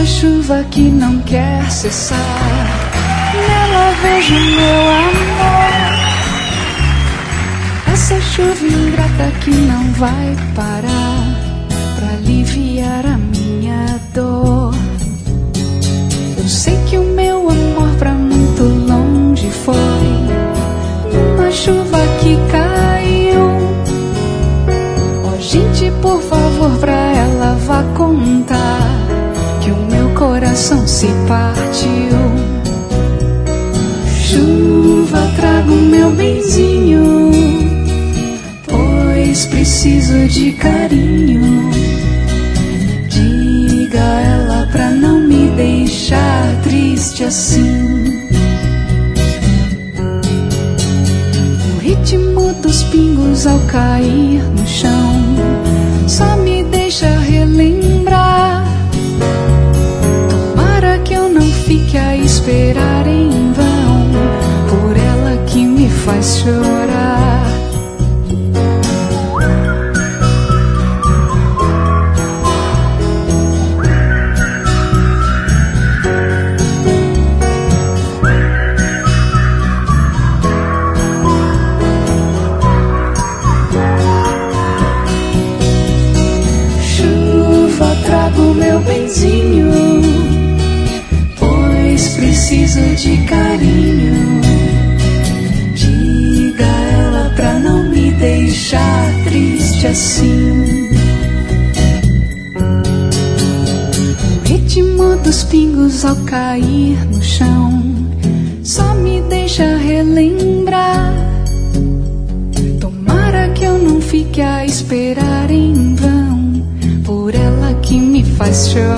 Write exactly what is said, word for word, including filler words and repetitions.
chuva que não quer cessar. Nela vejo meu amor. Essa chuva ingrata que não vai parar pra aliviar a minha dor. Eu sei que o meu amor pra muito longe foi numa chuva que caiu. Oh, gente, por favor, pra ela vá contar que o meu coração se partiu. Chuva, traga o meu benzinho, pois preciso de carinho. Diga a ela pra não me deixar triste assim. O ritmo dos pingos ao cair no chão só me deixa relembrar. Tomara que eu não fique a esperar em vão por ela que me faz chorar. Benzinho, pois preciso de carinho. Diga a ela pra não me deixar triste assim. O ritmo dos pingos ao cair no chão só me deixa relembrar. Tomara que eu não fique a esperar em vão por ela que me faz chorar.